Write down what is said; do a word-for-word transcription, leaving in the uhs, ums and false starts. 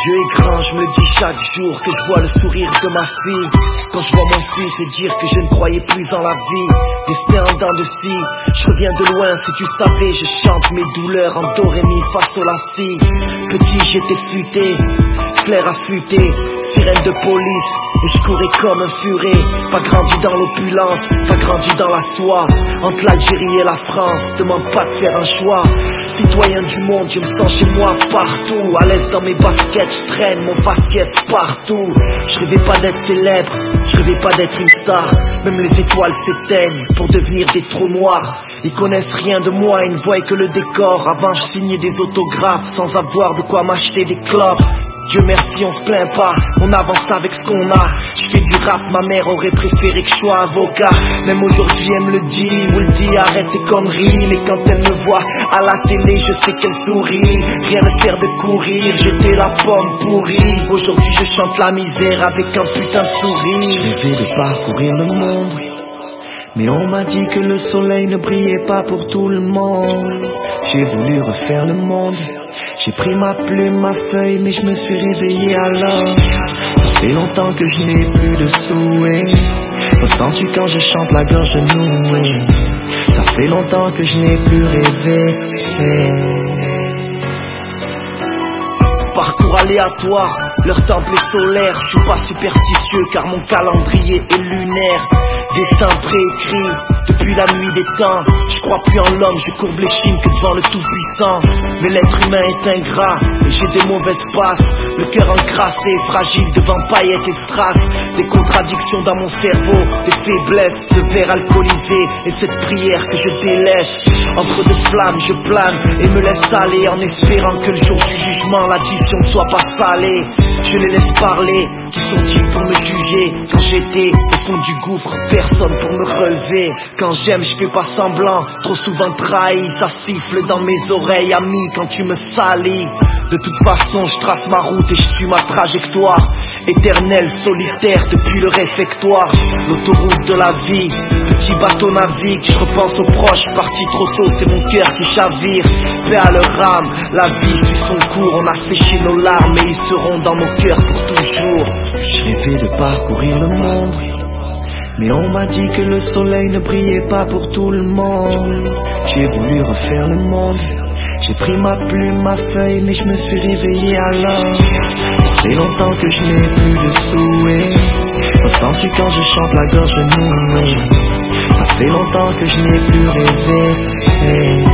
Dieu est grand, je me dis chaque jour que je vois le sourire de ma fille. Quand je vois mon fils et dire que je ne croyais plus en la vie. Destin en dents de scie, je reviens de loin, si tu savais, je chante mes douleurs en do ré mi fa sol la si. Petit j'étais futé, flair affûté, sirène de police, et je courais comme un furet. Pas grandi dans l'opulence, pas grandi dans la soie. Entre l'Algérie et la France, demande pas de faire un choix. Citoyen du monde, je me sens chez moi partout. À l'aise dans mes baskets, je traîne mon faciès partout. Je rêvais pas d'être célèbre, je rêvais pas d'être une star. Même les étoiles s'éteignent pour devenir des trous noirs. Ils connaissent rien de moi, ils ne voient que le décor. Avant je signais des autographes sans avoir de quoi m'acheter des clopes. Dieu merci on se plaint pas, on avance avec ce qu'on a. Je fais du rap, ma mère aurait préféré que je sois avocat. Même aujourd'hui elle me le dit, ou le dit arrête tes conneries. Mais quand elle me voit à la télé je sais qu'elle sourit. Rien ne sert de courir, j'étais la pomme pourrie. Aujourd'hui je chante la misère avec un putain de sourire. Je rêvais de parcourir le monde, mais on m'a dit que le soleil ne brillait pas pour tout le monde. J'ai voulu refaire le monde, j'ai pris ma plume, ma feuille, mais je me suis réveillé alors. Ça fait longtemps que je n'ai plus de souhaits. Ressens-tu quand je chante la gorge nouée? Ça fait longtemps que je n'ai plus rêvé. Parcours aléatoire, leur temple est solaire. Je suis pas superstitieux car mon calendrier est lunaire. Destin préécrit depuis la nuit des temps. Je crois plus en l'homme, je courbe les chines que devant le tout-puissant. Mais l'être humain est ingrat et j'ai des mauvaises passes. Le cœur encrassé, fragile devant paillettes et strass. Des contradictions dans mon cerveau, des faiblesses, ce verre alcoolisé et cette prière que je délaisse. Entre deux flammes je plane et me laisse aller, en espérant que le jour du jugement l'addition ne soit pas salée. Je les laisse parler, qui sont-ils pour me juger? Quand j'étais au fond du gouffre, personne pour me relever. Quand j'aime je fais pas semblant, trop souvent trahi. Ça siffle dans mes oreilles, ami, quand tu me salis. De toute façon je trace ma route et je suis ma trajectoire. Éternel solitaire depuis le réfectoire. L'autoroute de la vie, petit bateau navigue. Je repense aux proches partis trop tôt, c'est mon cœur qui chavire. Paix à leur âme, la vie suit son cours. On a séché nos larmes et ils seront dans nos cœurs pour toujours. Je rêvais de parcourir le monde, mais on m'a dit que le soleil ne brillait pas pour tout le monde. J'ai voulu refaire le monde, j'ai pris ma plume, ma feuille, mais je me suis réveillé alors. Ça fait longtemps que je n'ai plus de souhaits. Ressens-tu quand je chante la gorge nouée? Ça fait longtemps que je n'ai plus rêvé.